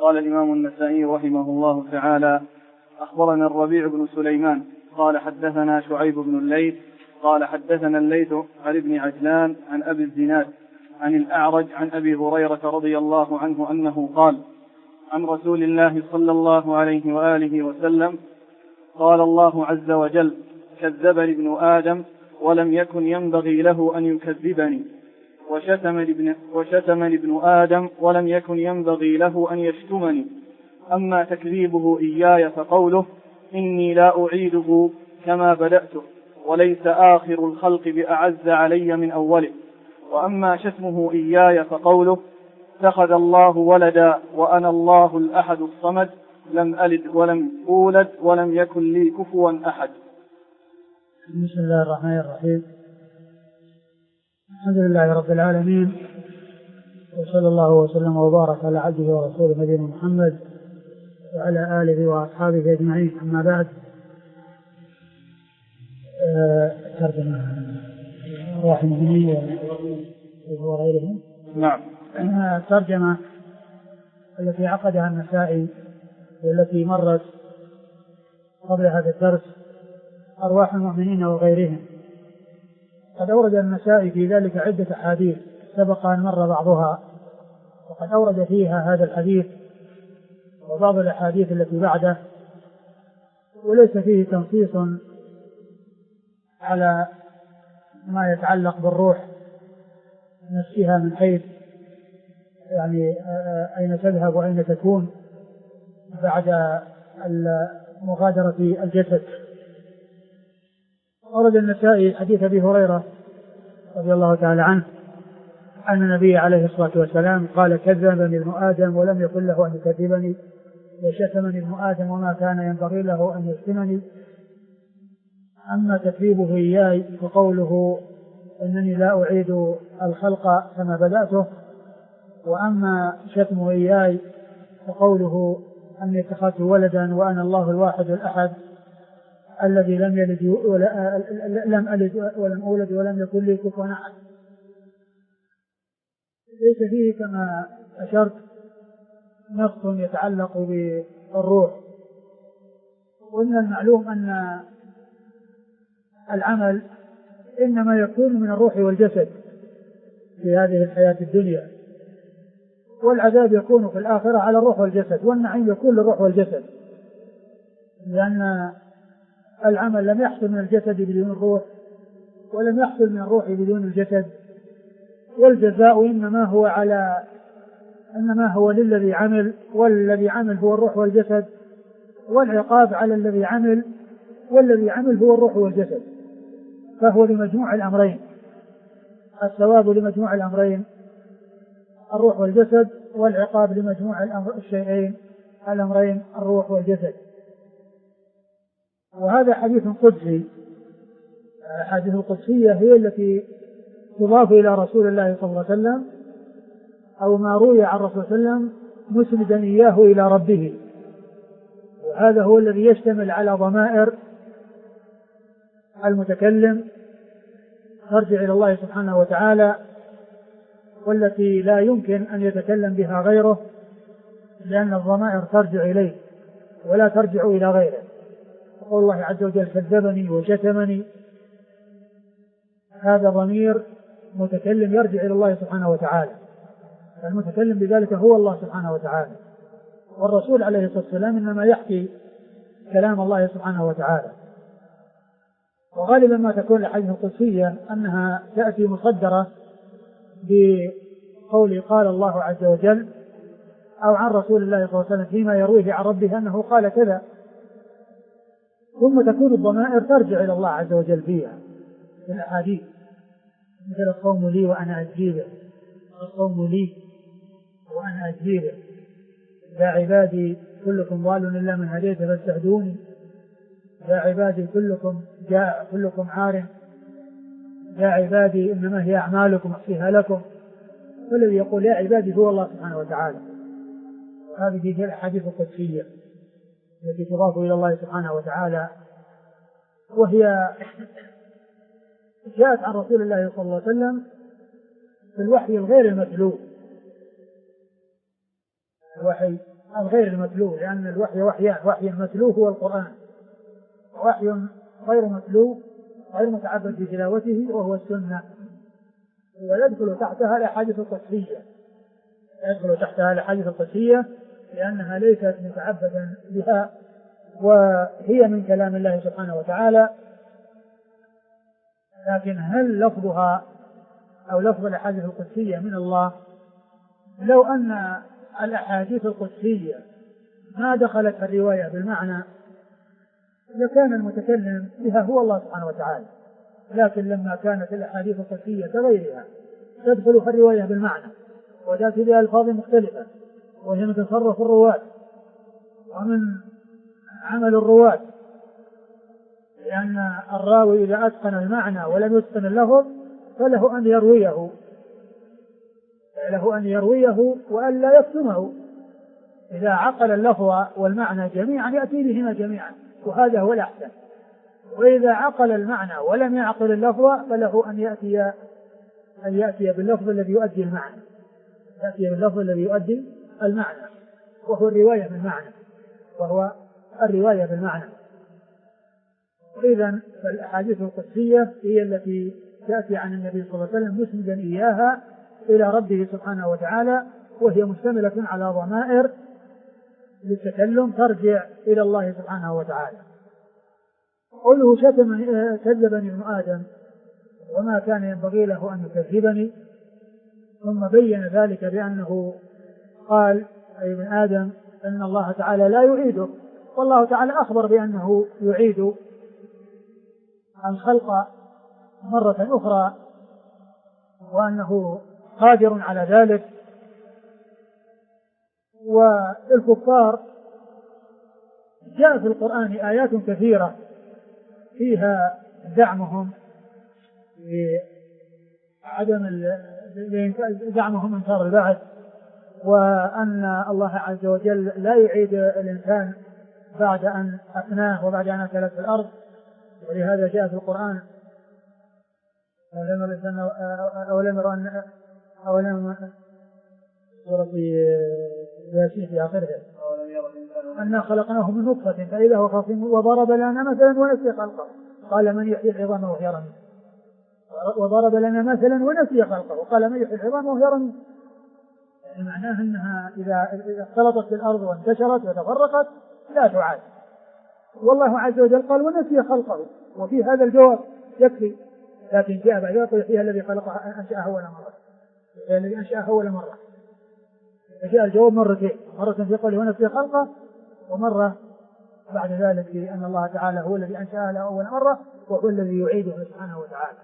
قال الإمام النسائي رحمه الله تعالى: أخبرنا الربيع بن سليمان قال حدثنا شعيب بن الليث قال حدثنا الليث عن ابن عجلان عن أبي الزناد عن الأعرج عن أبي هريرة رضي الله عنه أنه قال عن رسول الله صلى الله عليه وآله وسلم: قال الله عز وجل: كذبني ابن آدم ولم يكن ينبغي له أن يكذبني، وشتمني ابن آدم ولم يكن ينبغي له أن يشتمني. أما تكذيبه إياي فقوله: إني لا أعيده كما بدأته، وليس آخر الخلق بأعز علي من أوله. وأما شتمه إياي فقوله: اتخذ الله ولدا وأنا الله الأحد الصمد، لم ألد ولم أولد ولم يكن لي كفوا أحد. بسم الله الرحمن الرحيم. الحمد لله رب العالمين، وصلى الله وسلم وبارك على عبده ورسوله نبينا محمد وعلى آله وأصحابه أجمعين. أما بعد، ترجمة أرواح المؤمنين وغيرهم. نعم. الترجمة التي عقدها النسائي والتي مرت قبل هذا الدرس: أرواح المؤمنين وغيرهم. قد أورد النسائي في ذلك عدة أحاديث سبق أن مر بعضها، وقد أورد فيها هذا الحديث وبعض الأحاديث التي بعده، وليس فيه تنصيص على ما يتعلق بالروح نفسها من حيث يعني أين تذهب وأين تكون بعد مغادرة الجسد. أورد النسائي حديث أبي هريرة رضي الله تعالى عنه أن النبي عليه الصلاة والسلام قال: كذبني ابن آدم ولم يكن له أن يكذبني، وشتمني ابن آدم وما كان ينبغي له أن يشتمني. أما تكذيبه إياي فقوله: إنني لا أعيد الخلق كما بدأته. وأما شتمه إياي فقوله: أني اتخذت ولدا وأنا الله الواحد الأحد الذي لم ألد ولم أولد ولم يكن لي كفوا أحد. ليس فيه كما أشرت نص يتعلق بالروح، وإن المعلوم أن العمل إنما يكون من الروح والجسد في هذه الحياة الدنيا، والعذاب يكون في الآخرة على الروح والجسد، والنعيم يكون للروح والجسد، لأن العمل لم يحصل من الجسد بدون الروح، ولم يحصل من الروح بدون الجسد. والجزاء إنما هو للذي عمل، والذي عمل هو الروح والجسد، والعقاب على الذي عمل، والذي عمل هو الروح والجسد. فهو لمجموع الأمرين، الثواب لمجموع الأمرين الروح والجسد، والعقاب لمجموع الأمرين الروح والجسد. وهذا حديث قدسي. الحديث القدسية هي التي تضاف إلى رسول الله صلى الله عليه وسلم، أو ما روي عن رسول الله صلى الله عليه وسلم مسندا إياه إلى ربه. وهذا هو الذي يشتمل على ضمائر المتكلم ترجع إلى الله سبحانه وتعالى، والتي لا يمكن أن يتكلم بها غيره، لأن الضمائر ترجع إليه ولا ترجع إلى غيره. يقول الله عز وجل: كذبني وشتمني، هذا ضمير متكلم يرجع إلى الله سبحانه وتعالى، فالمتكلم بذلك هو الله سبحانه وتعالى. والرسول عليه الصلاة والسلام إنما يحكي كلام الله سبحانه وتعالى. وغالبا ما تكون الأحاديث القدسية أنها تأتي مصدرة بقول قال الله عز وجل، أو عن رسول الله صلى الله عليه وسلم فيما يرويه عن ربه أنه قال كذا، ثم تكون الضمائر ترجع إلى الله عز وجل فيها في الأحاديث، مثل: الصوم لي وأنا أجيبه، الصوم لي وأنا أجيبه، يا عبادي كلكم ضال إلا من هديت فاستهدوني، يا عبادي كلكم جائع كلكم عار، يا عبادي إنما هي أعمالكم أحصيها لكم. والذي يقول يا عبادي هو الله سبحانه وتعالى. وهذه هي الأحاديث القدسية التي تضاف إلى الله سبحانه وتعالى، وهي جاءت عن رسول الله صلى الله عليه وسلم في الوحي الغير المتلو، الوحي الغير المتلو، لأن الوحي وحيان، وحي متلو هو القرآن، وحي غير متلو غير متعبد بتلاوته وهو السنة، ويدخل تحتها الأحاديث القدسية، يدخل تحتها الأحاديث القدسية لأنها ليست متعبدا بها وهي من كلام الله سبحانه وتعالى. لكن هل لفظها أو لفظ الأحاديث القدسية من الله؟ لو أن الأحاديث القدسية ما دخلت في الرواية بالمعنى لكان المتكلم بها هو الله سبحانه وتعالى، لكن لما كانت الأحاديث القدسية كغيرها تدخل في الرواية بالمعنى وتأتي بها ألفاظ مختلفة، وهي من تصرف الرواة ومن عمل الرواة، لأن الراوي إذا أتقن المعنى ولم يتقن اللفظ فله أن يرويه وألا يكتمه. إذا عقل اللفظ والمعنى جميعا يأتي بهما جميعا، وهذا هو الأحسن. وإذا عقل المعنى ولم يعقل اللفظ فله أن يأتي باللفظ الذي يؤدي المعنى، يأتي باللفظ الذي يؤدي المعنى وهو الرواية بالمعنى. إذن فالأحاديث القدسية هي التي تأتي عن النبي صلى الله عليه وسلم مسندا إياها إلى ربه سبحانه وتعالى، وهي مشتملة على ضمائر للتكلم ترجع إلى الله سبحانه وتعالى. قوله كذبني ابن آدم وما كان ينبغي له أن يكذبني، ثم بين ذلك بأنه قال أي ابن آدم أن الله تعالى لا يعيده، والله تعالى أخبر بأنه يعيد الخلق مرة أخرى وأنه قادر على ذلك. والكفار جاء في القرآن آيات كثيرة فيها دعمهم دعمهم إنكار البعث، وأن الله عز وجل لا يعيد الإنسان بعد أن أفناه وبعد أن أكلت في الأرض. ولهذا جاء في القرآن أولم سورة ياسين في آخرها أنا خلقناه من نطفة فإذا هو خصيم وضرب لنا مثلا ونسي خلقه قال من يحيي العظام وهي رميم، وضرب لنا مثلا ونسي خلقه قال من يحيي العظام وهي رميم. يعني معناه أنها إذا اختلطت بالأرض وانتشرت وتفرقت لا تعاد. والله عز وجل قال ونسي خلقه، وفي هذا الجواب يكفي. لكن جاء بعد ذلك هي الذي خلقها أنشأها أول مرة، هي الذي أنشأها أول مرة، فجاء الجواب مرتين، مرة في قوله ونسي خلقه، ومرة بعد ذلك في أن الله تعالى هو الذي أنشأها له أول مرة وهو الذي يعيده سبحانه وتعالى.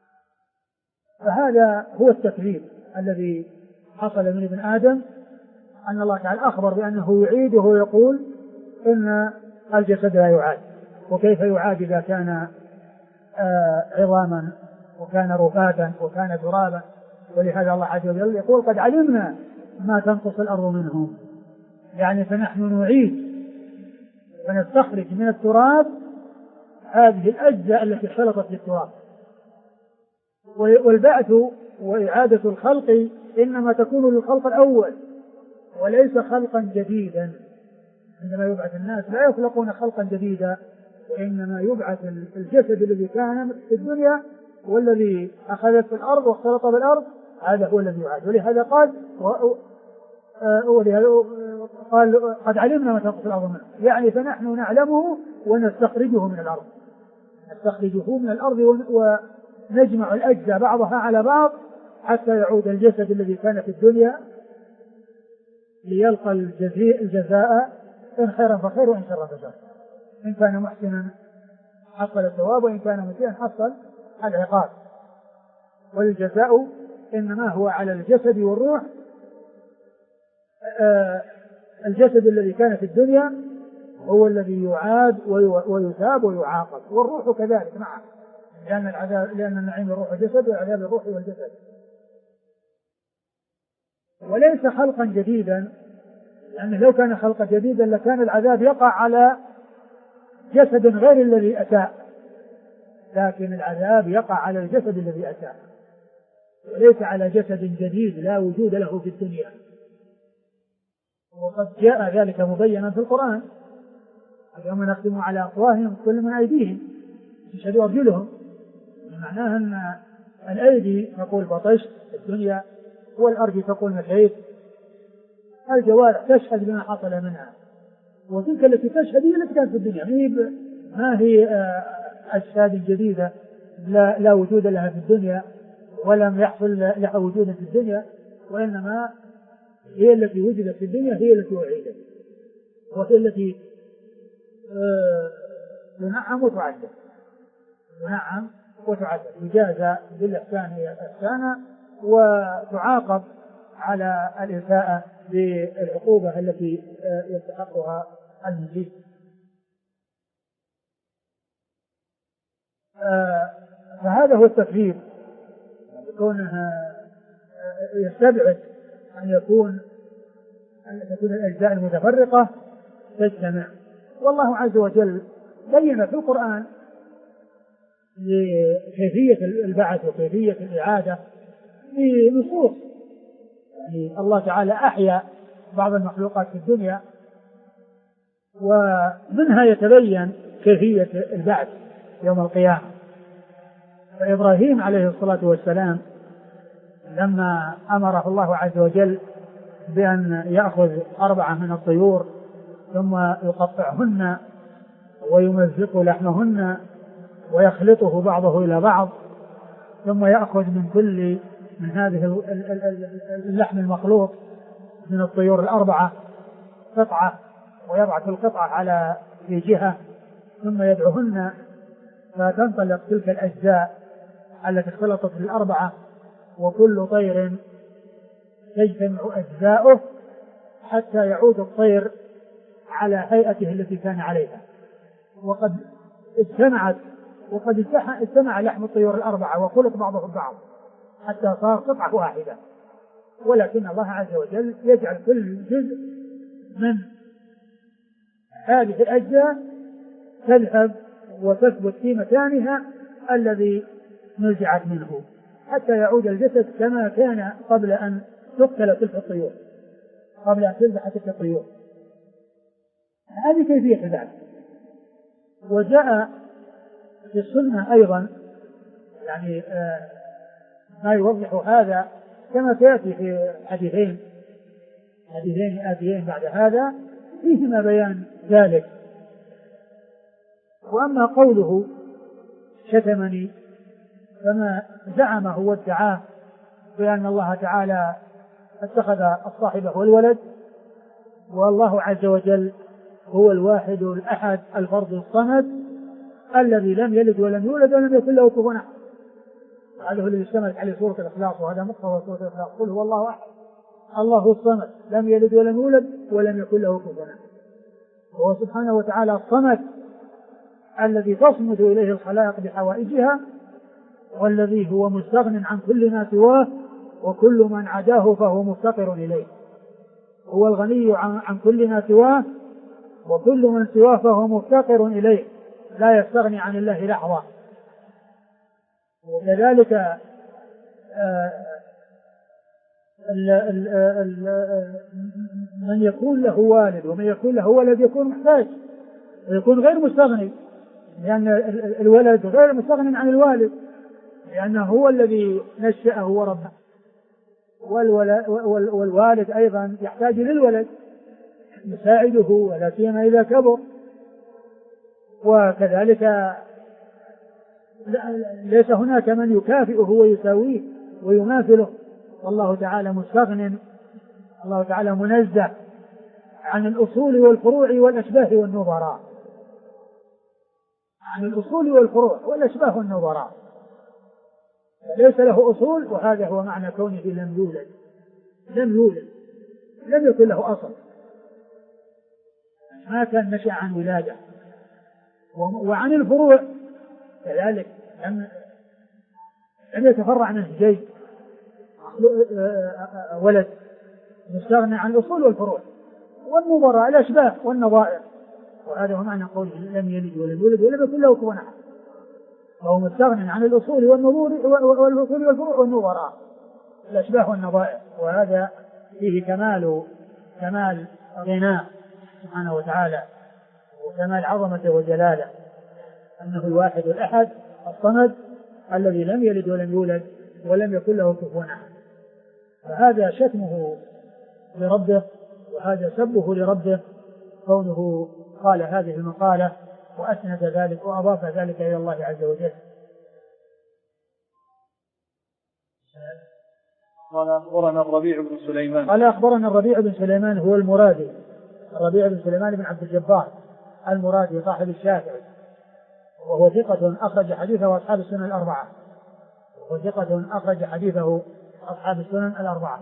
فهذا هو التكذيب الذي حصل من ابن آدم، أن الله تعالى أخبر بأنه يعيده ويقول إن الجسد لا يعاد، وكيف يعاد إذا كان عظاما وكان رفاتا وكان ترابا. ولهذا الله عز وجل يقول قد علمنا ما تنقص الأرض منهم، يعني فنحن نعيد ونستخرج من التراب هذه الأجزاء التي اختلطت بالتراب. والبعث وإعادة الخلق إنما تكون للخلق الأول وليس خلقا جديدا. عندما يبعث الناس لا يخلقون خلقا جديدا، وإنما يبعث الجسد الذي كان في الدنيا والذي أخذت في الأرض واختلط بالأرض، هذا هو الذي يعاد. ولهذا قال قد علمنا ما تنقص الأرض منه، يعني فنحن نعلمه ونستخرجه من الأرض، نستخرجه من الأرض ونجمع الأجزاء بعضها على بعض حتى يعود الجسد الذي كان في الدنيا ليلقى الجزاء إن خيرا فخير وإن شرا فشر. إن كان محسنا حصل الثواب وإن كان مسيئا حصل العقاب. والجزاء إنما هو على الجسد والروح. الجسد الذي كان في الدنيا هو الذي يعاد ويثاب ويعاقب، والروح كذلك معه، لأن النعيم الروح والجسد والعذاب الروح والجسد. وليس خلقا جديدا، لأنه لو كان خلقا جديدا لكان العذاب يقع على جسد غير الذي أتاه، لكن العذاب يقع على الجسد الذي أتاه وليس على جسد جديد لا وجود له في الدنيا. وقد جاء ذلك مبينا في القرآن: اليوم نختم على أفواههم كل من أيديهم يشهد أرجلهم. معناها أن الأيدي تقول بطشت الدنيا، والأرجل تقول مشيت. الجوارح تشهد بما حصل منها، وتلك التي تشهد هي التي كانت في الدنيا، ما هي أجساد جديدة لا وجود لها في الدنيا ولم يحصل لها وجود في الدنيا، وإنما هي التي وجدت في الدنيا هي التي أعيدت، وهي التي تنعم وتعذب، تنعم وتعذب، يجازى بالإحسان إحسانا وتعاقب على الإساءة بالعقوبة التي يستحقها المجيد. فهذا هو التفريق، كونه يستبعد أن تكون الأجزاء المتفرقة تجتمع. والله عز وجل بين في القرآن لكيفية البعث وكيفية الإعادة في نصوص، يعني الله تعالى أحيا بعض المخلوقات في الدنيا، ومنها يتبين كيفية البعث يوم القيامة. فإبراهيم عليه الصلاة والسلام لما أمره الله عز وجل بأن يأخذ 4 من الطيور ثم يقطعهن ويمزق لحمهن ويخلطه بعضه إلى بعض، ثم يأخذ من هذه اللحم المخلوط من الطيور 4 قطعة ويبعث القطعة في جهة ثم يدعوهن فتنطلق تلك الأجزاء التي اختلطت بال4 وكل طير تجتمع أجزاؤه حتى يعود الطير على هيئته التي كان عليها. وقد اجتمع لحم الطيور 4 وخلط بعضه ببعض حتى صار قطعة واحدة، ولكن الله عز وجل يجعل كل جزء من هذه الأجزاء تذهب وتثبت في مكانها الذي نزعت منه حتى يعود الجسد كما كان قبل أن تقتل تلك الطيور، قبل أن تذبح تلك الطيور. هذه كيفية ذلك. وجاء في السنة أيضا يعني ما يوضح هذا كما سيأتي في حديثين آتيين بعد هذا فيهما بيان ذلك. وأما قوله شتمني فما زعمه وادعاه بأن الله تعالى اتخذ الصاحبة والولد، والله عز وجل هو الواحد الأحد الفرد الصمد الذي لم يلد ولم يولد ولم يكن له كفوا أحد. هذا هو الذي اشتملت عليه سورة الإخلاص، وهذا مقتضى سورة الإخلاص: قل هو الله أحد الله الصمد لم يلد ولم يولد ولم يكن له كفوا أحد. وهو سبحانه وتعالى الصمد الذي تصمد إليه الخلائق بحوائجها، والذي هو مستغن عن كل ما سواه، وكل من عداه فهو مفتقر إليه. هو الغني عن كل ما سواه، وكل من سواه فهو مفتقر إليه، لا يستغني عن الله لحظة. وكذلك من يكون له والد ومن يكون له ولد يكون محتاج ويكون غير مستغني، لأن الولد غير مستغني عن الوالد، لأنه هو الذي نشأه وربه. والوالد أيضا يحتاج للولد يساعده ولا سيما إذا كبر. وكذلك ليس هناك من يكافئه ويساويه ويماثله، والله تعالى مستغن، الله تعالى منزه عن الأصول والفروع والأشباه والنظراء، عن الأصول والفروع والأشباه والنظراء، ليس له أصول. وهذا هو معنى كونه لم يولد لم يكن له أصل، ما كان نشأ عن ولادة. وعن الفروع كذلك لم يتفرع منه شيء، ولد مستغني عن الأصول والفروع والنظراء الأشباه والنظائر. وهذا هو معنى قوله لم يلد ولم يولد ولم يكن له كفوا أحد، فهو مستغني عن الأصول والفروع والنظراء الأشباه والنظائر. وهذا فيه كمال غناه سبحانه وتعالى وكمال عظمته وجلاله، أنه الواحد الأحد الصمد الذي لم يلد ولم يولد ولم يكن له كفوا أحد. فهذا شتمه لربه وهذا سبه لربه كونه قال هذه المقالة وأسند ذلك وأضاف ذلك إلى الله عز وجل. قال أخبرنا الربيع بن سليمان. قال أخبرنا الربيع بن سليمان هو المرادي، الربيع بن سليمان بن عبد الجبار المرادي صاحب الشافعي، وهو ثقة أخرج حديثه أصحاب السنن الأربعة، وهو ثقة أخرج حديثه أصحاب السنن الأربعة.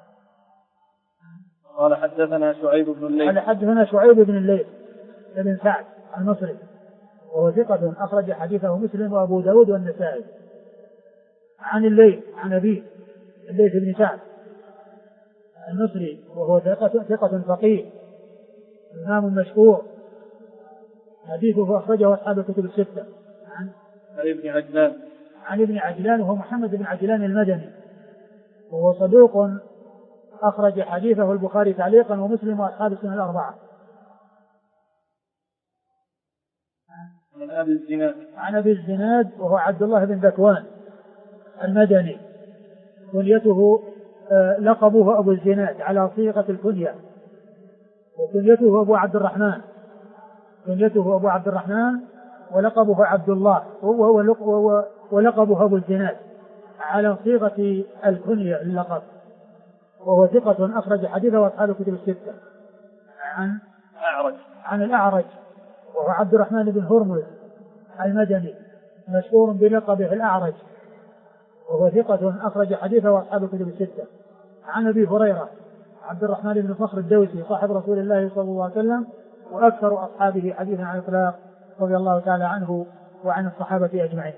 قال حدثنا شعيب بن الليث. قال حدثنا شعيب بن الليث بن سعد المصري، وهو ثقة أخرج حديثه مسلم وأبو داود والنسائي. عن الليث عن أبيه الليث بن سعد المصري، وهو ثقة فقيه إمام مشهور، حديثه أخرجه أصحاب الكتب الستة. عن ابن عجلان وهو محمد بن عجلان المدني، وهو صدوق أخرج حديثه البخاري تعليقا ومسلم وأصحاب السنن الأربعة. عن أبي الزناد وهو عبد الله بن ذكوان المدني، كنيته لقبه أبو الزناد على صيغة الكنية، وكنيته أبو عبد الرحمن، كنيته أبو عبد الرحمن ولقبه عبد الله، ولقبه أبو الزناد على صيغة الكنية اللقب، وهو ثقة أخرج حديثه وأصحاب الكتب الستة. عن الأعرج وهو عبد الرحمن بن هرمز المدني، مشهور بلقبه الأعرج، وهو ثقة أخرج حديثه وأصحاب الكتب الستة. عن أبي هريرة عبد الرحمن بن صخر الدوسي صاحب رسول الله صلى الله عليه وسلم وأكثر أصحابه حديثا عن الإطلاق رضي الله تعالى عنه وعن الصحابة أجمعين.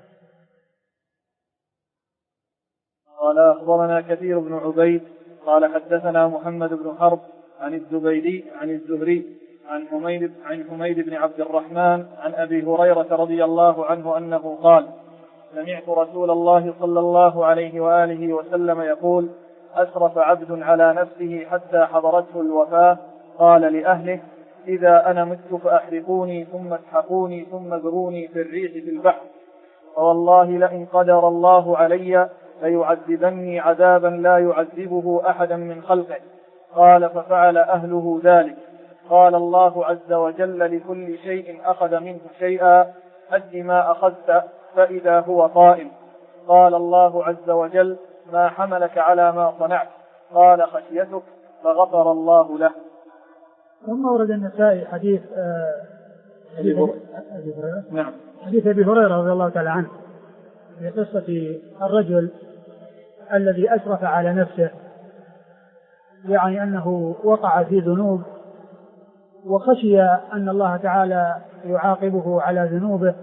قال أخبرنا كثير بن عبيد قال حدثنا محمد بن حرب عن الزبيدي عن الزهري عن حميد بن عبد الرحمن عن أبي هريرة رضي الله عنه أنه قال: سمعت رسول الله صلى الله عليه وآله وسلم يقول: أسرف عبد على نفسه حتى حضرته الوفاة قال لأهله: إذا أنا مت فأحرقوني ثم اسحقوني ثم اذروني في الريح في البحر، فوالله لئن قدر الله علي ليعذبني عذابا لا يعذبه أحدا من خلقه. قال: ففعل أهله ذلك. قال الله عز وجل: لكل شيء أخذ منه شيئا، أد ما أخذت فإذا هو قائم. قال الله عز وجل: ما حملك على ما صنعت؟ قال: خشيتك. فغفر الله له. ثم ورد النسائي حديث أبي هريرة. نعم. حديث أبي هريرة رضي الله تعالى عنه في قصة الرجل الذي أسرف على نفسه، يعني أنه وقع في ذنوب وخشي أن الله تعالى يعاقبه على ذنوبه،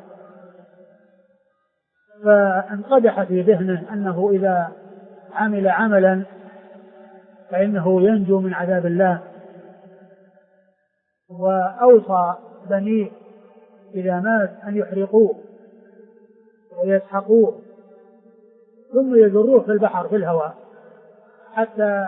فانقدح في ذهنه أنه إذا عمل عملا فإنه ينجو من عذاب الله، وأوصى بنيه إذا مات أن يحرقوه ويسحقوه ثم يجروه في البحر في الهواء حتى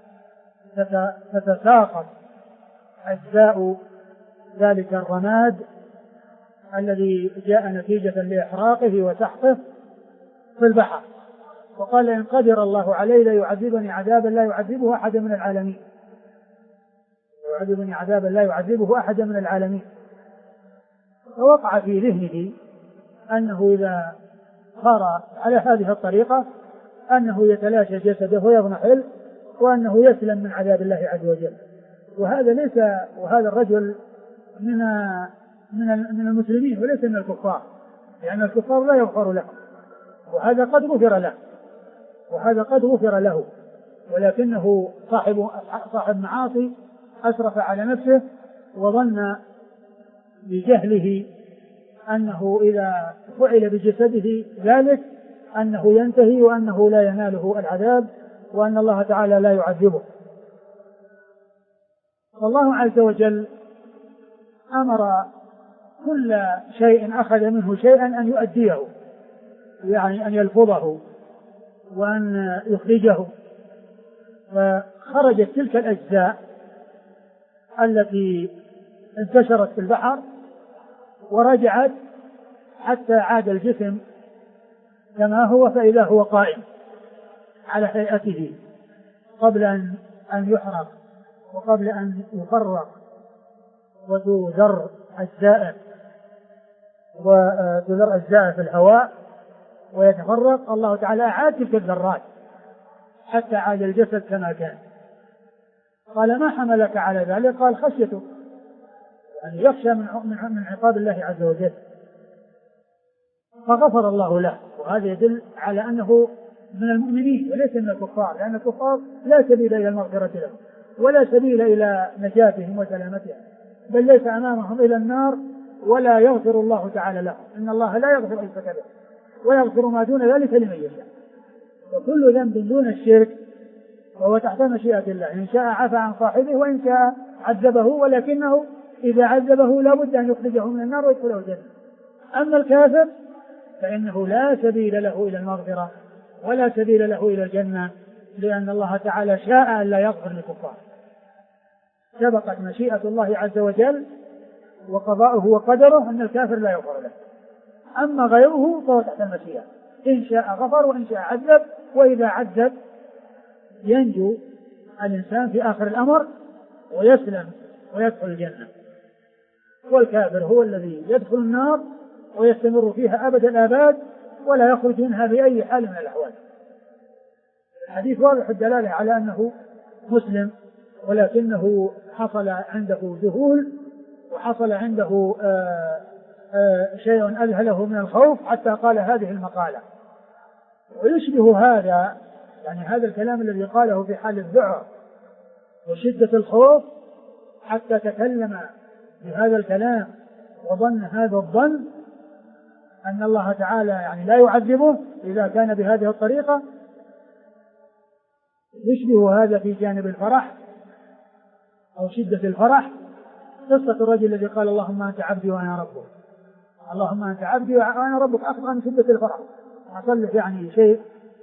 تتساقط أجزاء ذلك الرماد الذي جاء نتيجة لإحراقه وسحقه في البحر. وقال: إن قدر الله علي ليعذبني عذابا لا يعذبه أحد من العالمين، يعذبني عذابا لا يعذبه أحد من العالمين. فوقع في ذهنه أنه إذا صار على هذه الطريقة أنه يتلاشى جسده ويضمحل وأنه يسلم من عذاب الله عز وجل. وهذا الرجل من المسلمين وليس من الكفار، لأن الكفار لا يغفر لهم، وهذا قد غفر له، ولكنه صاحب معاصي أسرف على نفسه وظن بجهله أنه إذا فعل بجسده ذلك أنه ينتهي وأنه لا يناله العذاب وأن الله تعالى لا يعذبه. والله عز وجل أمر كل شيء أخذ منه شيئا أن يؤديه، يعني أن يلفظه وأن يخرجه، فخرجت تلك الأجزاء التي انتشرت في البحر ورجعت حتى عاد الجسم كما هو، فإذا هو قائم على هيئته قبل أن يحرق وقبل أن يفرق وتذر أجزاء في الهواء ويتفرق. الله تعالى أعاد تلك الذرات حتى عاد الجسد كما كان. قال ما حملك على ذلك؟ قال خشيته، يعني يخشى من عقاب الله عز وجل، فغفر الله له. وهذا يدل على أنه من المؤمنين وليس من الكفار، لأن الكفار لا سبيل إلى المغفرة لهم ولا سبيل إلى نجاتهم وسلامتهم، بل ليس أمامهم إلى النار ولا يغفر الله تعالى لهم. إن الله لا يغفر أن يشرك به ويغفر ما دون ذلك لمن يشاء. وكل ذنب دون الشرك وهو تحت مشيئة الله، إن شاء عفى عن صاحبه وإن شاء عذبه، ولكنه إذا عذبه لا بد أن يخرجه من النار ويدخله الجنة. أما الكافر فإنه لا سبيل له إلى المغفرة ولا سبيل له إلى الجنة، لأن الله تعالى شاء أن لا يغفر للكفار. سبقت مشيئة الله عز وجل وقضاؤه وقدره أن الكافر لا يغفر له، أما غيره فهو تحت المشيئة، إن شاء غفر وإن شاء عذب، وإذا عذب ينجو الإنسان في آخر الأمر ويسلم ويدخل الجنة. والكافر هو الذي يدخل النار ويستمر فيها أبد الآباد ولا يخرج منها بأي حال من الأحوال. الحديث واضح الدلالة على أنه مسلم، ولكنه حصل عنده ذهول وحصل عنده شيء أذهله من الخوف حتى قال هذه المقالة. ويشبه هذا، يعني هذا الكلام الذي قاله في حال الذعر وشدة الخوف حتى تكلم بهذا الكلام وظن هذا الظن أن الله تعالى يعني لا يعذبه إذا كان بهذه الطريقة. يشبه هذا في جانب الفرح أو شدة الفرح قصة الرجل الذي قال اللهم أنت عبدي وأنا ربك، اللهم أنت عبدي وأنا ربك، أخطأ من شدة الفرح، حصل يعني شيء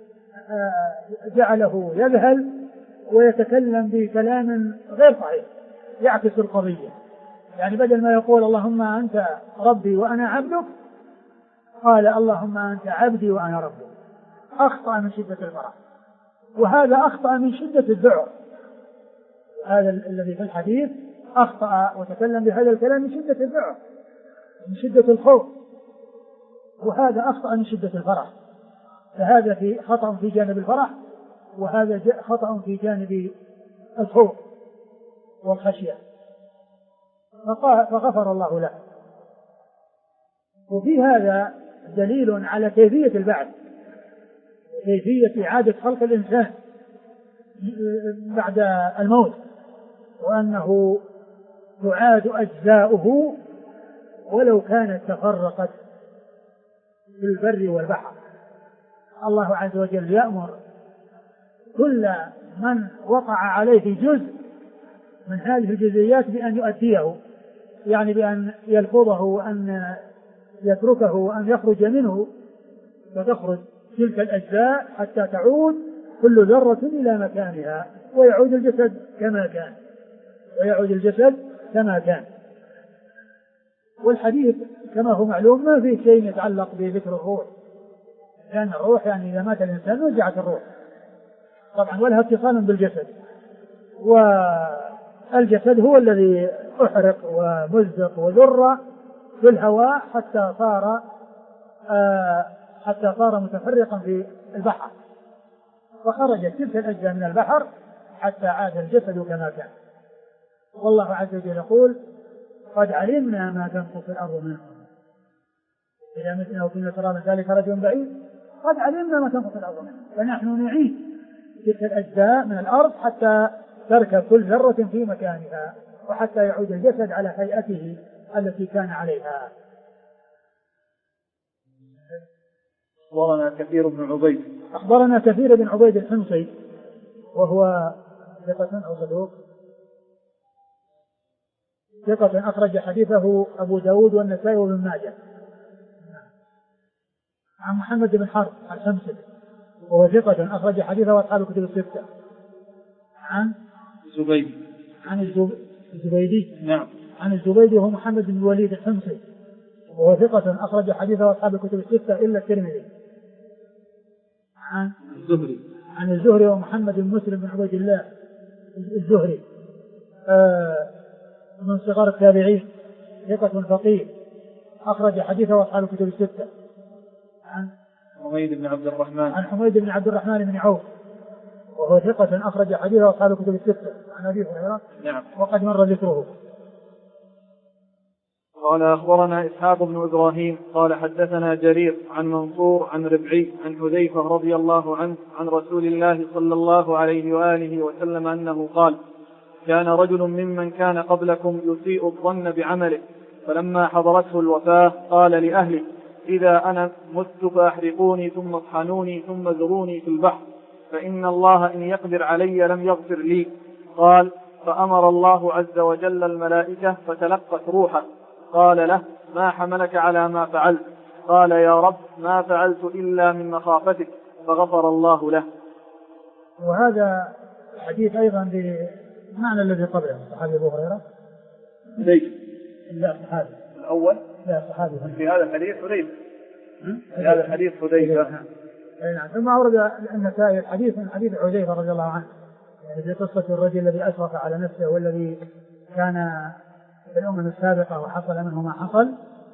جعله يذهل ويتكلم بكلام غير صحيح يعكس القضية. يعني بدل ما يقول اللهم أنت ربي وأنا عبدك قال اللهم أنت عبدي وأنا ربك، أخطأ من شدة الفرح. وهذا أخطأ من شدة الذعر، هذا الذي في الحديث أخطأ وتكلم بهذا الكلام من شدة الذعر من شدة الخوف، وهذا أخطأ من شدة الفرح. فهذا في خطأ في جانب الفرح، وهذا خطأ في جانب الخوف والخشية، فغفر الله له. وفي هذا دليل على كيفية البعث، كيفية إعادة خلق الإنسان بعد الموت، وأنه تعاد أجزاؤه ولو كانت تفرقت في البر والبحر. الله عز وجل يأمر كل من وقع عليه جزء من هذه الجزئيات بأن يؤديه، يعني بأن يلفظه وأن يتركه وأن يخرج منه، فتخرج تلك الأجزاء حتى تعود كل ذرة إلى مكانها ويعود الجسد كما كان. والحديث كما هو معلوم ما فيه شيء يتعلق بذكر الروح، لأن الروح يعني إذا مات الإنسان رجعت الروح طبعا، ولها اتصال بالجسد، والجسد هو الذي أحرق ومزق وذر في الهواء حتى صار متفرقا في البحر، فخرجت تلك الأجزاء من البحر حتى عاد الجسد كما كان. والله عز وجل يقول قد علمنا ما تنقص الأرض منهم، إذا متنا وكنا ترابا ذلك رجل بعيد، قد علمنا ما تنقص الأرض منهم، فنحن نعيد تلك الأجزاء من الأرض حتى تركب كل ذرة في مكانها وحتى يعود الجسد على هيئته التي كان عليها. أخبرنا كثير بن عبيد الحمصي وهو ثقة أو صدوق، ثقة أخرج حديثه أبو داود والنسائي وابن ماجه. عن محمد بن حرب الحمصي وهو ثقة أخرج حديثه أصحاب الكتب الستة. عن الزبيدي. نعم. عن الزبيدي وهو محمد بن الوليد الحمصي وهو ثقة أخرج حديثه أصحاب الكتب الستة إلا الترمذي. عن الزهري ومحمد بن مسلم بن عبيد الله الزهري من صغار التابعين ثقة فقيه أخرج حديثه أصحاب الكتب الستة. عن حميد بن عبد الرحمن بن عوف وهو ثقة أخرج حديثه أصحاب الكتب الستة. عن أبي هريرة. نعم. وقد مر ذكره. قال أخبرنا إسحاق بن إبراهيم قال حدثنا جرير عن منصور عن ربعي عن حذيفة رضي الله عنه عن رسول الله صلى الله عليه وآله وسلم أنه قال: كان رجل ممن كان قبلكم يسيء الظن بعمله، فلما حضرته الوفاة قال لأهله: إذا أنا مت فأحرقوني ثم اطحنوني ثم ذروني في البحر، فإن الله إن يقدر علي لم يغفر لي. قال: فأمر الله عز وجل الملائكة فتلقت روحه. قال له: ما حملك على ما فعلت؟ قال: يا رب ما فعلت إلا من مخافتك، فغفر الله له. وهذا الحديث أيضا بمعنى الذي قبله صحابي أبو هريرة. ليش؟ لا صحابي الأول. لا صحابي في هذا الحديث حذيفة. في هذا الحديث حذيفة. نعم. ثم أورد النسائي الحديث من حديث حذيفة رضي الله عنه يعني في قصة الرجل الذي أسرف على نفسه والذي كان في الأمم السابقة وحصل منه ما حصل،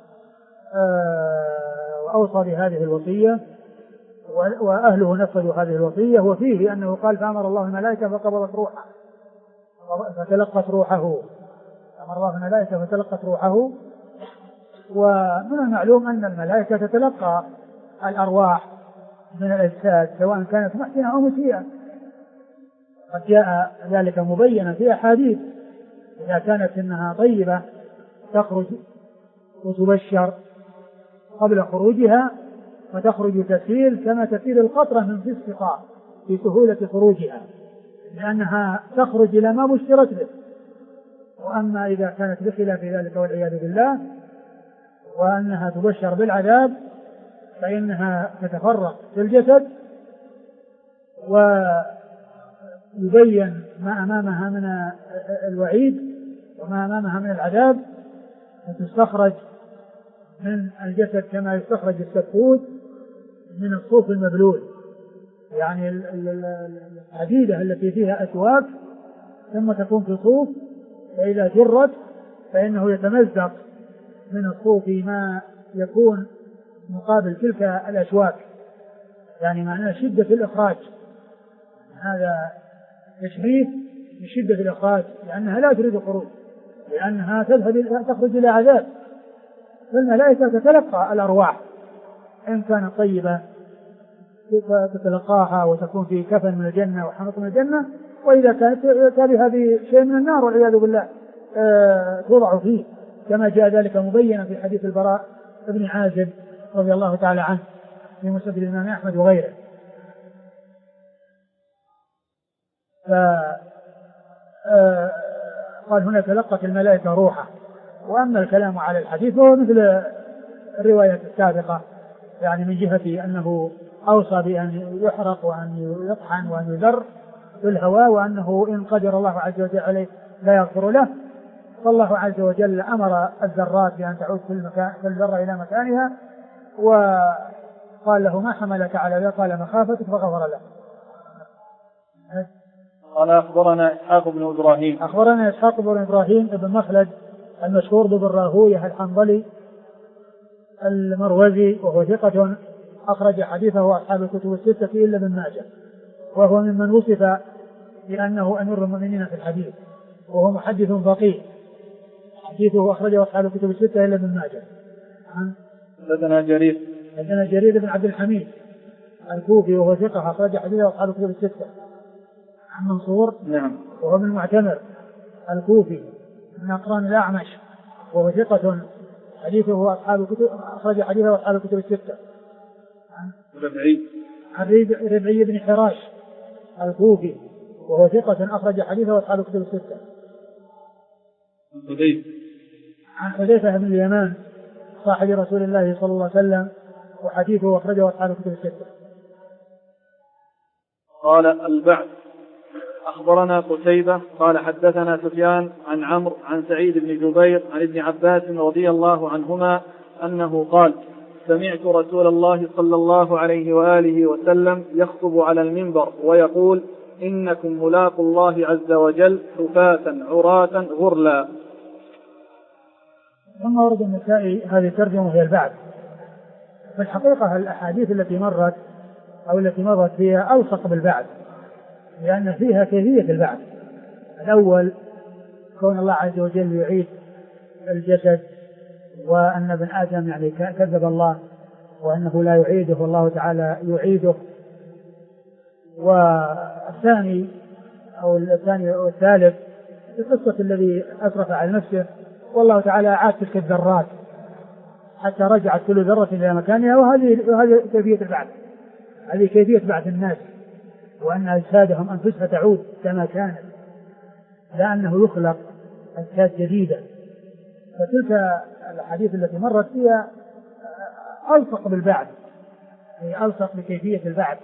وأوصى بهذه الوصية وأهله نفذوا هذه الوصية. وفيه أنه قال: فأمر الله الملائكة فقبضت روحه فتلقت روحه. أمر الله الملائكة فتلقت روحه. ومن المعلوم أن الملائكة تتلقى الأرواح من الأجساد سواء كانت محسنة أو مسيئة. قد جاء ذلك مبينا في أحاديث إذا كانت إنها طيبة تخرج وتبشر قبل خروجها وتخرج تسيل كما تسيل القطرة من في السقاء في سهولة خروجها لأنها تخرج إلى ما بشرت به. وأما إذا كانت بخلاف ذلك والعياذ بالله وأنها تبشر بالعذاب فإنها تتفرق في الجسد ويبين ما أمامها من الوعيد وما أمامها من العذاب وتستخرج من الجسد كما يستخرج السكوت من الصوف المبلول، يعني الحديدة التي فيها أشواك ثم تكون في صوف، فإذا جرت فإنه يتمزق من الصوف ما يكون مقابل تلك الأشواك، يعني معناه شدة الإخراج. هذا تشبيه بشدة الإخراج لأنها لا تريد الخروج لأنها تخرج إلى عذاب. فالملائكة تتلقى الأرواح إن كانت طيبة تتلقاها وتكون في كفن من الجنة وحنط من الجنة، وإذا كانت تابها بشيء من النار والعياذ بالله توضع فيه كما جاء ذلك مبينا في حديث البراء بن عازب رضي الله تعالى عنه في مسند الإمام أحمد وغيره. قال هنا تلقت الملائكة روحه. وأما الكلام على الحديث فهو مثل الرواية السابقة، يعني من جهة أنه أوصى بأن يحرق وأن يطحن وأن يذر في الهواء وأنه إن قدر الله عز وجل عليه لا يغفر له. فالله عز وجل أمر الذرات بأن تعود كل ذرة إلى مكانها وقال له: ما حملك على ذلك؟ قال: مخافتك، فغفر له. قال أخبرنا إسحاق بن إبراهيم بن مخلد المشهور بن راهويه الحنظلي المروزي وهو ثقة أخرج حديثه أصحاب الكتب الستة إلا ابن ماجه، وهو ممن وصف بأنه أمير المؤمنين في الحديث وهو محدث فقيه، حديثه أخرجه أصحاب الكتب الستة إلا ابن ماجه. حدثنا جرير بن عبد الحميد الكوفي وهو ثقة أخرج حديثه أصحاب الكتب الستة. عن منصور نعم وهو من المعتمر الكوفي من أقران الأعمش وهو ثقة حديثه أخرج حديثه أصحاب الكتب الستة. عن ربعي بن حراش الكوفي وهو ثقة أخرج حديثه أصحاب الكتب الستة. عن حذيفة بن اليمان صاحب رسول الله صلى الله عليه وسلم وحديثه أخرجه أصحاب الكتب الستة. قال البعث. أخبرنا قتيبة قال حدثنا سفيان عن عمرو عن سعيد بن جبير عن ابن عباس رضي الله عنهما أنه قال سمعت رسول الله صلى الله عليه وآله وسلم يخطب على المنبر ويقول إنكم ملاقوا الله عز وجل حفاة عراة غرلا. ثم ورد النسائي هذه الترجمة هي البعث. في الحقيقة الأحاديث التي مرت أو التي مرت فيها أوثق بالبعث، لأن فيها كيفية البعث. الأول كون الله عز وجل يعيد الجسد، وأن ابن آدم يعني كذب الله وأنه لا يعيده والله تعالى يعيده. والثاني والثالث القصة الذي أسرف على نفسه والله تعالى أعاد تلك الذرات حتى رجعت كل ذرة إلى مكانها، وهذه كيفية البعث، هذه كيفية بعث الناس، وأن أجسادهم أنفسها تعود كما كانت، لأنه يخلق أجساد جديدة. فتلك الحديث التي مرت فيها ألصق بالبعث، هي ألصق بكيفية البعث.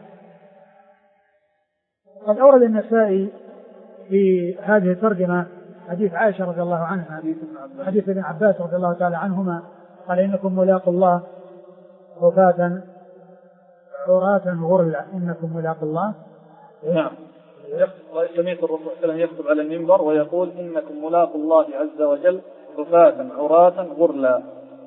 قد أورد النسائي في هذه الترجمة حديث عائشة رضي الله عنها، حديث ابن عباس رضي الله تعالى عنهما قال إنكم ملاقوا الله حفاة عراة غرلا. إنكم ملاقوا الله. نعم. سمعت الرسول صلى الله عليه وسلم يخطب على المنبر ويقول إنكم ملاقوا الله عز وجل حفاة عراة غرلا.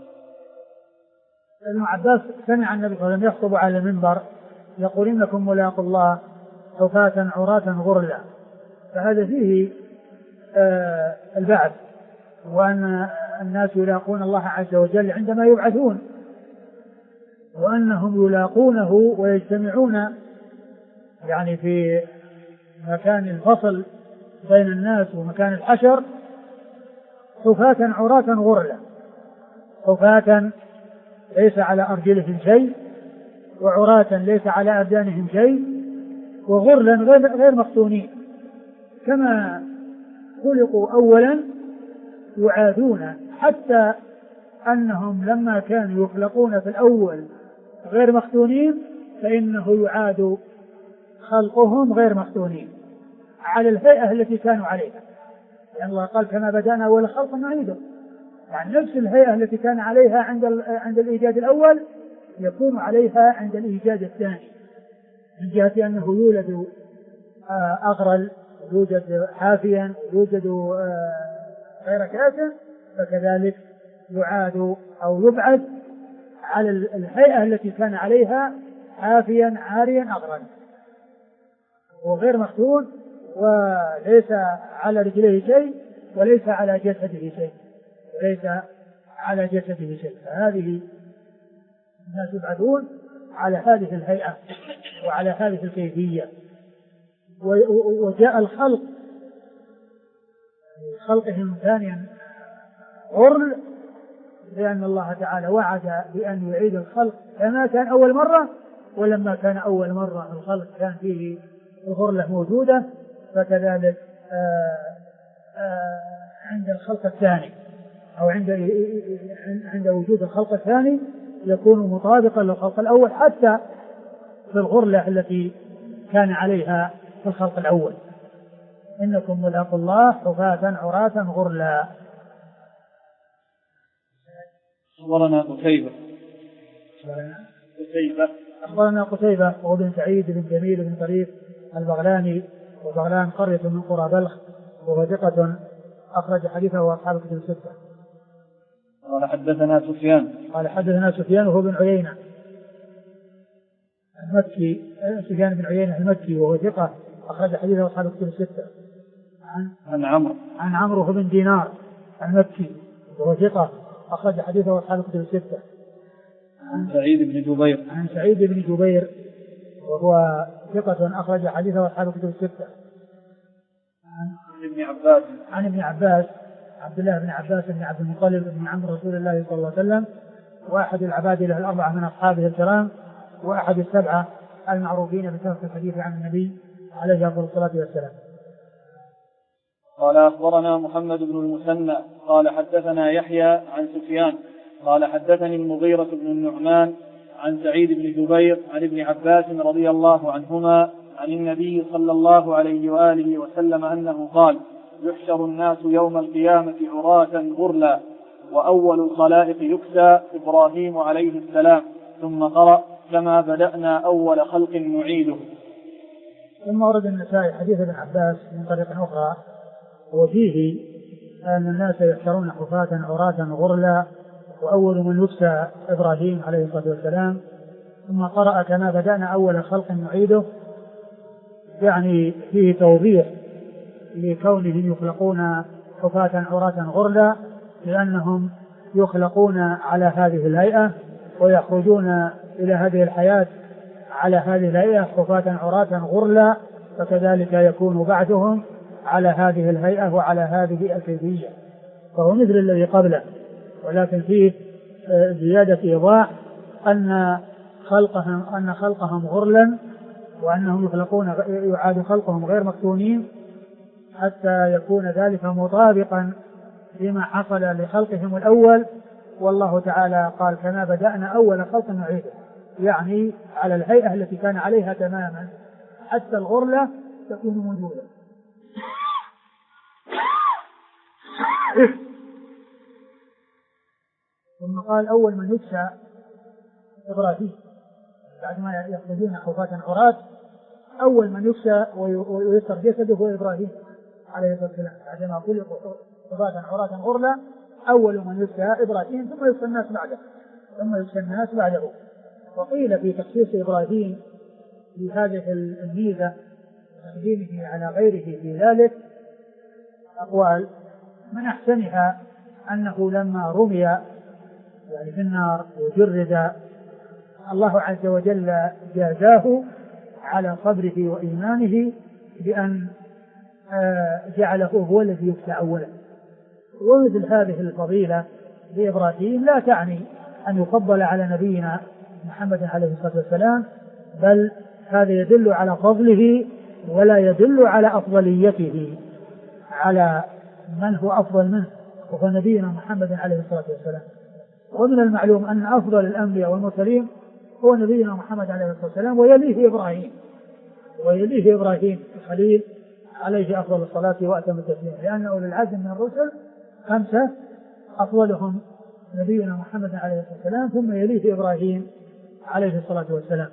ابن عباس سمع النبي صلى الله عليه وسلم يخطب على المنبر يقول إنكم ملاقوا الله حفاة عراة غرلا، فهذا فيه البعث، وأن الناس يلاقون الله عز وجل عندما يبعثون، وأنهم يلاقونه ويجتمعون يعني في مكان الفصل بين الناس ومكان الحشر حفاة عراة غرلا. حفاة ليس على أرجلهم شيء، وعراة ليس على أبدانهم شيء، وغرلا غير مختونين، كما خلقوا أولا يعادون، حتى أنهم لما كانوا يخلقون في الأول غير مختونين فإنه يعاد خلقهم غير مختونين على الهيئة التي كانوا عليها، لأن الله قال كما بدأنا أول خلق نعيده، يعني نفس الهيئة التي كان عليها عند الإيجاد الأول يكون عليها عند الإيجاد الثاني، من جهة أنه يولد أغرل، يوجد حافيا، يوجد غير كاسٍ، فكذلك يعاد أو يبعث على الهيئة التي كان عليها حافيا عاريا أغرل وغير مختون، وليس على رجليه شيء وليس على جسده شيء، فهذه الناس يبعثون على هذه الهيئة وعلى هذه الكيفية. وجاء الخلق خلقهم ثانيا غرل، لأن الله تعالى وعد بأن يعيد الخلق كما كان أول مرة، ولما كان أول مرة الخلق كان فيه الغرلة موجودة، فكذلك عند الخلق الثاني أو عند وجود الخلق الثاني يكون مطابقا للخلق الأول، حتى في الغرلة التي كان عليها في الخلق الأول. إنكم ملاقوا الله حفاة عراة غرلا. أخبرنا قتيبة وهو بن سعيد بن جميل بن طريف البغلاني، وبغلان قرية من قرى بلخ، وهو ثقة أخرج حديثه وأصحاب الكتب الستة. قال حدثنا سفيان وهو بن عيينة المكي، سفيان بن عيينة المكي وهو ثقة أخرج حديثه وأصحاب الكتب الستة. عن عمرو بن دينار المكي وهو ثقة أخرج حديثه وأصحاب الكتب الستة. عن سعيد بن جبير وهو ثقة أخرج حديثه وأصحاب الكتب الستة. عن ابن عباس عبد الله بن عباس بن عبد المطلب بن عم رسول الله صلى الله عليه وسلم، وأحد العباد له الأربعة من أصحابه الكرام، وأحد السبعة المعروفين بكثرة الحديث عن النبي عليه أفضل الصلاة والسلام. قال أخبرنا محمد بن المثنى قال حدثنا يحيى عن سفيان قال حدثني المغيرة بن النعمان عن سعيد بن جبير عن ابن عباس رضي الله عنهما عن النبي صلى الله عليه وآله وسلم أنه قال: يحشر الناس يوم القيامة عراة غرلا، وأول الخلائق يكسى إبراهيم عليه السلام، ثم قرأ: كما بدأنا أول خلق نعيده. ثم ورد النسائي حديث ابن عباس من طريق أخرى وفيه أن الناس يحشرون حفاة عراة غرلا، وأول من يكسى إبراهيم عليه الصلاة والسلام، ثم قرأ: كما بدأنا أول خلق نعيده، يعني فيه توضيح لكونهم يخلقون حفاة عراة غرلا، لأنهم يخلقون على هذه الهيئة ويخرجون إلى هذه الحياة على هذه الهيئة حفاة عراة غرلا، فكذلك يكون بعثهم على هذه الهيئة وعلى هذه الكيفية، فهو مثل الذي قبله، ولكن فيه زيادة إيضاح أن خلقهم غرلا، وأنهم يعاد خلقهم غير مفتونين، حتى يكون ذلك مطابقا لما حصل لخلقهم الأول. والله تعالى قال: كما بدأنا أول خلق نعيده، يعني على الهيئة التي كان عليها تماما، حتى الغرلة تكون موجودة. ثم قال: أول من يكسى إبراهيم، بعد ما يخرجون حفاة عراة أول من يكسى ويسر جسده هو إبراهيم عليه الصلاة والسلام، بعدما خلقوا حفاة عراة غرلا أول من يكسى إبراهيم، ثم يكسى الناس بعده. وقيل في تخصيص إبراهيم بهذه الميزة تقديمه على غيره في ذلك أقوال، من أحسنها أنه لما رمي يعني في النار وجرد، الله عز وجل جازاه على صبره وإيمانه بأن جعله هو الذي يكسى أولا. ومثل هذه الفضيلة لإبراهيم لا تعني أن يفضل على نبينا محمد عليه الصلاة والسلام، بل هذا يدل على فضله ولا يدل على أفضليته على من هو أفضل منه، وهو نبينا محمد عليه الصلاة والسلام. ومن المعلوم أن أفضل الأنبياء والمرسلين هو نبينا محمد عليه الصلاة والسلام، ويليه إبراهيم الخليل عليه أفضل الصلاة وأتم التسليم، لأن أولي العزم من الرسل 5 أفضلهم نبينا محمد عليه الصلاة والسلام، ثم يليه إبراهيم عليه الصلاة والسلام.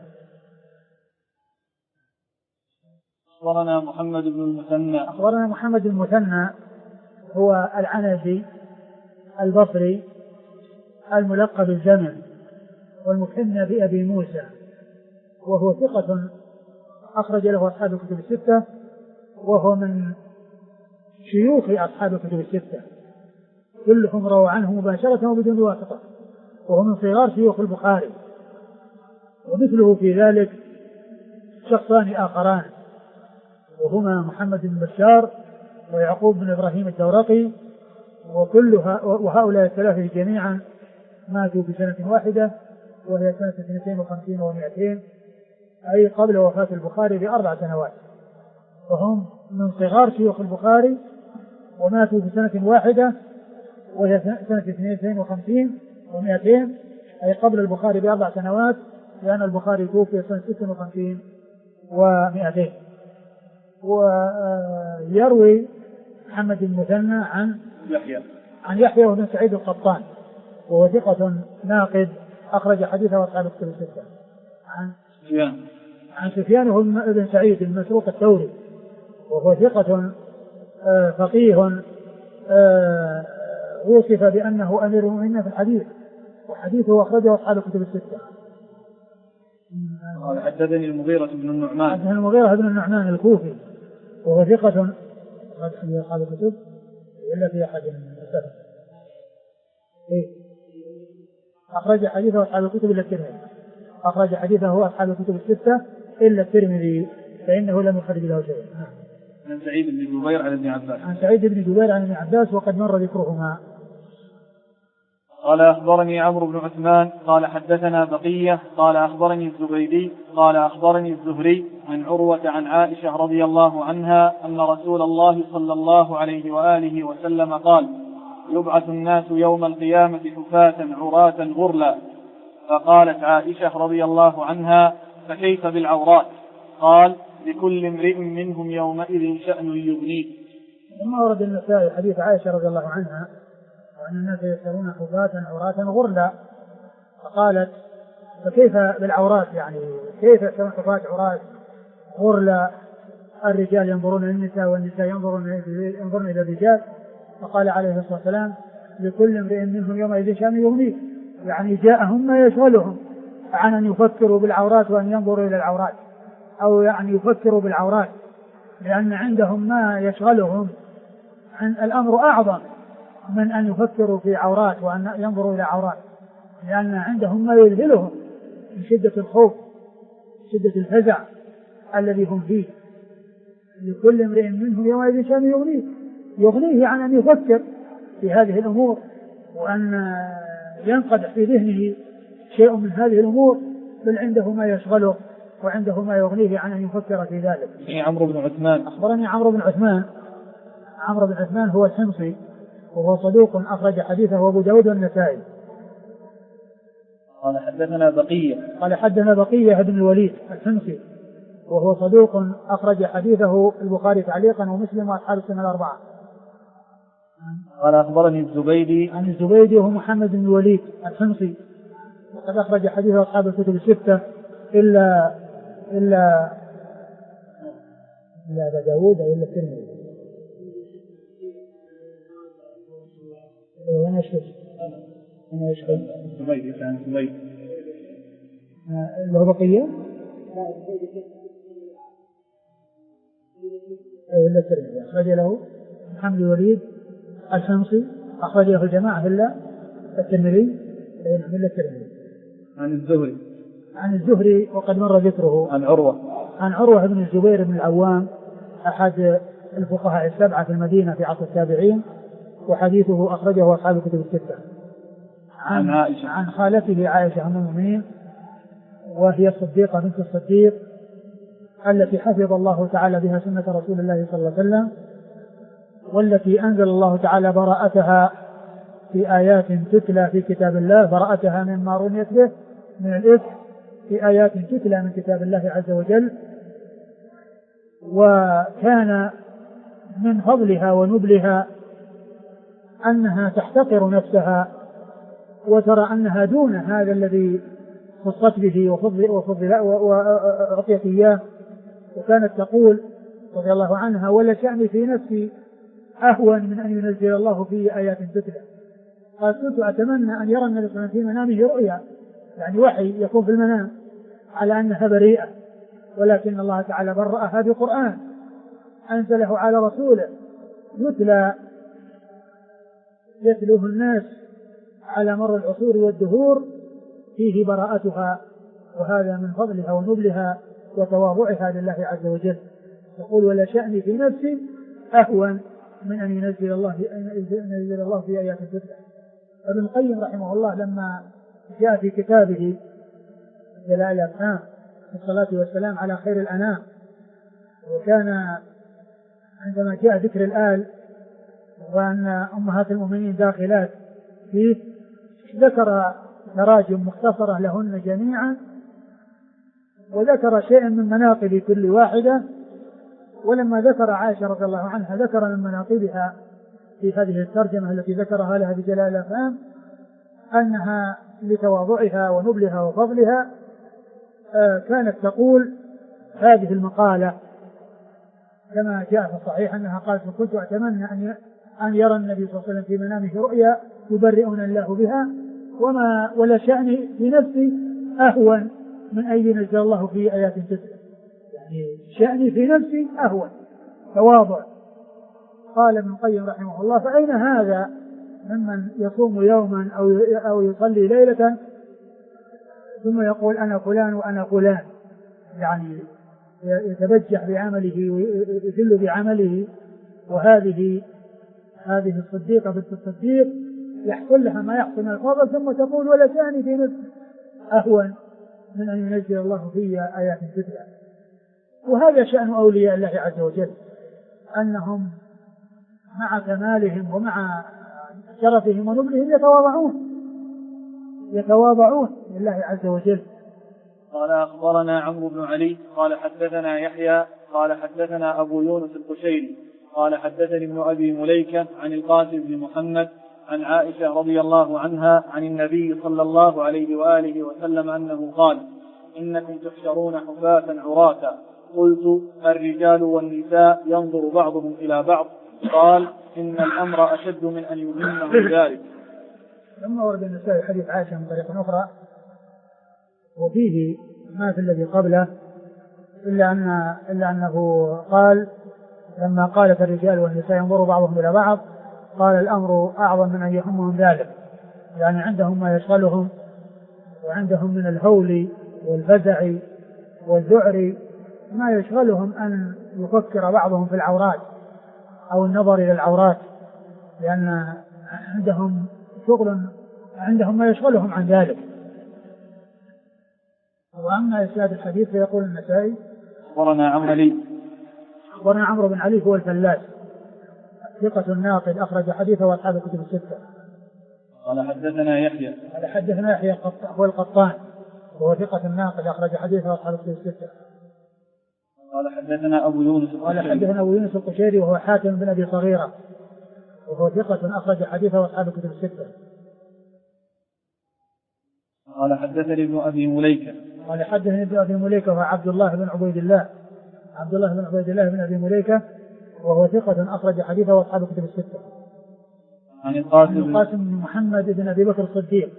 أخبرنا محمد بن المثنى هو العنزي البصري الملقب الزمن والمكنى بأبي موسى، وهو ثقة أخرج له أصحاب الكتب الستة، وهو من شيوخ أصحاب الكتب الستة، كلهم رووا عنه مباشرة وبدون واسطة، وهو من صغار شيوخ البخاري. ومثله في ذلك شخصان آخران، وهما محمد بن بشار ويعقوب بن إبراهيم الدورقي، وهؤلاء الثلاثة جميعا ماتوا بسنة واحدة، وهي سنة 52 و200، أي قبل وفاة البخاري ب4 سنوات، وهم من صغار شيوخ البخاري، وماتوا بسنة واحدة وهي سنة 52 و200، أي قبل البخاري ب4 سنوات، لأن البخاري توفي سنة 56 و200. ويروي محمد المثنى عن يحيى بن سعيد القطان، وهو ثقة ناقد أخرج حديثه أصحاب الكتب الستة. عن سفيان بن سعيد المسروق الثوري، وهو ثقة فقيه وصف بأنه أمير المؤمنين في الحديث، وحديثه أخرجه أصحاب الكتب الستة. حدثني المغيرة بن النعمان الكوفي، وهو ثقة أصحاب الكتب إلا في أحد المسافة أخرج حديثه أصحاب الكتب إلا الترمذي، أخرج حديثه أصحاب الكتب الستة إلا الترمذي، فإنه لم يخرج له شيء. عن سعيد بن جبير عن ابن عباس وقد مر ذكرهما. قال: أخبرني عمرو بن عثمان قال حدثنا بقية قال أخبرني الزبيدي قال أخبرني الزهري عن عروة عن عائشة رضي الله عنها أن رسول الله صلى الله عليه وآله وسلم قال: يبعث الناس يوم القيامة حفاة عراة غرلا. فقالت عائشة رضي الله عنها: فكيف بالعورات؟ قال: لكل امرئ منهم يومئذ شأن يغنيه. ثم ورد النسائي حديث عائشة رضي الله عنها وأن الناس يسألون حفاة عراة غرلا، فقالت فكيف بالعورات، يعني كيف يسألون حفاة عراة غرلا، الرجال ينظرون للنساء والنساء ينظرون إلى الرجال. فقال عليه الصلاة والسلام لكل امرئ منهم يومئذ شأن يغنيه، يعني جاءهم ما يشغلهم عن أن يفكروا بالعورات وأن ينظروا إلى العورات، أو يعني يفكروا بالعورات، لأن عندهم ما يشغلهم عن الأمر أعظم من أن يفكروا في عورات وأن ينظروا إلى عورات، لأن عندهم ما يذهلهم من شدة الخوف شدة الفزع الذي هم فيه. لكل امرئ منهم يومئذ شأن يغنيه عن أن يفكر في هذه الأمور وأن ينقدح في ذهنه شيء من هذه الأمور، بل عنده ما يشغله وعنده ما يغنيه عن أن يفكر في ذلك. عمرو بن عثمان أخبرني عمرو بن عثمان هو الحمصي وهو صدوق أخرج حديثه أبو داود والنسائي. قال حدثنا بقية بن الوليد الحمصي وهو صدوق أخرج حديثه البخاري تعليقا ومسلم وأصحاب السنة الأربعة. قال أخبرني الزبيدي وهو محمد بن الوليد الحمصي وقد أخرج حديثه أصحاب الكتب الستة إلا أبا داود أو إلا الترمذي. أنا أشكل زبيد اللي هو بقية إلا الترمذي أخرج له محمد الوليد الحمصي أخرج له الجماعة إلا الترمذي إلا الترمذي. عن الزهري وقد مر ذكره. عن عروة بن الزبير بن العوام أحد الفقهاء السبعة في المدينة في عصر التابعين، وحديثه أخرجه أصحاب الكتب الستة. عن خالته عائشة أم المؤمنين وهي الصديقة بنت الصديق التي حفظ الله تعالى بها سنة رسول الله صلى الله عليه وسلم، والتي أنزل الله تعالى براءتها في آيات تتلى في كتاب الله، براءتها مما رميت به من الإثم في آيات تتلى من كتاب الله عز وجل. وكان من فضلها ونبلها أنها تحتقر نفسها وترى أنها دون هذا الذي خصت به وأعطيت إياه، وكانت تقول رضي الله عنها ولا شأني في نفسي أهون من أن ينزل الله في آيات تتلى. قال كنت أتمنى أن يرى النبي صلى الله عليه وسلم في منامه رؤيا، يعني وحي يكون في المنام على أنها بريئة، ولكن الله تعالى برأها بقرآن أنزله على رسوله يتلوه الناس على مر العصور والدهور، فيه براءتها، وهذا من فضلها ونبلها وتواضعها لله عز وجل. يقول ولا شأني في نفسي أهون من أن ينزل الله في آيات تتلى. ابن القيم رحمه الله لما جاء في كتابه جلال الأفهام الصلاة والسلام على خير الأنام، وكان عندما جاء ذكر الآل وأن أمهات المؤمنين داخلات فيه ذكر تراجم مختصرة لهن جميعا، وذكر شيئا من مناقب كل واحدة. ولما ذكر عائشة رضي الله عنها ذكر من مناقبها في هذه الترجمة التي ذكرها لها بجلال الأفهام أنها لتواضعها ونبلها وفضلها كانت تقول هذه المقالة كما جاء في الصحيح أنها قالت كنت أتمنى أن يرى النبي صلى الله عليه وسلم في منامه رؤيا يبرئنا الله بها، ولا شأني في نفسي أهون من أن ينزل الله في آيات تتلى، يعني شأني في نفسي أهون، تواضع. قال ابن القيم رحمه الله فأين هذا ممن يصوم يوما أو يصلي ليلة ثم يقول أنا فلان وأنا فلان، يعني يتبجح بعمله ويذل بعمله. وهذه الصديقة بنت الصديق يحصل لها ما يحصل من الفضل ثم تقول ولا شأني في نفسي أهون من أن ينزل الله في آيات تتلى. وهذا شأن أولياء الله عز وجل، أنهم مع كمالهم ومع شرفهم ونبلهم يتواضعون لله عز وجل. قال أخبرنا عمرو بن علي قال حدثنا يحيى قال حدثنا أبو يونس القشيري قال حدثني ابن أبي مليكة عن القاسم بن محمد عن عائشة رضي الله عنها عن النبي صلى الله عليه وآله وسلم أنه قال: إنكم تحشرون حفاة عراة. قلت: الرجال والنساء ينظر بعضهم إلى بعض؟ قال: إن الأمر أشد من أن يهمهم ذلك. ثم ورد النسائي حديث عائشة من طريق أخرى وفيه ما في الذي قبله إلا أنه قال لما قالت الرجال والنساء ينظر بعضهم إلى بعض قال: الأمر أعظم من أن يهمهم ذلك، يعني عندهم ما يشغلهم وعندهم من الهول والفزع والذعر ما يشغلهم أن يفكر بعضهم في العورات أو النظر إلى العورات، لأن عندهم شغل، عندهم ما يشغلهم عن ذلك. وأما إسناد الحديث فيقول النسائي: أخبرنا عمرو بن علي هو الفلاس ثقة ناقد أخرج حديثه وأصحاب الكتب الستة. قال حدثنا يحيى هو القطان وهو ثقة ناقد أخرج حديثه وأصحاب الكتب الستة. قال حدثنا أبو يونس القشيري وهو حاتم بن أبي صغيرة وهو ثقة أخرج حديثه وأصحاب الكتب الستة. قال حدثني ابن أبي مليكة وهو عبد الله بن عبيد الله بن أبي مليكة وهو ثقة أخرج حديثه وأصحاب الكتب الستة. عن القاسم بن محمد بن أبي بكر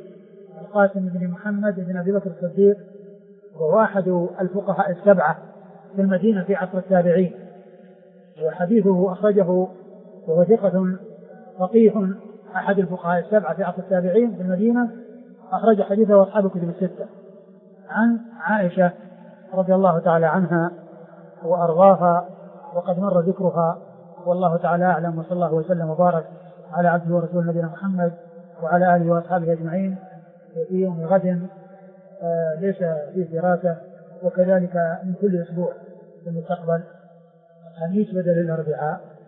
الصديق وهو أحد الفقهاء السبعة في المدينة في عصر التابعين، وحديثه أخرجه وهو ثقة فقيه أحد الفقهاء السبعة في عصر التابعين في المدينة، أخرج حديثه وأصحاب الكتب الستة. عن عائشة رضي الله تعالى عنها وأرضاها وقد مر ذكرها، والله تعالى أعلم، وصلى الله وسلم وبارك على عبده ورسوله نبينا محمد وعلى آله وأصحابه أجمعين. وفي يوم غد ليس فيه دراسة، وكذلك من كل أسبوع في المستقبل الخميس بدل الأربعاء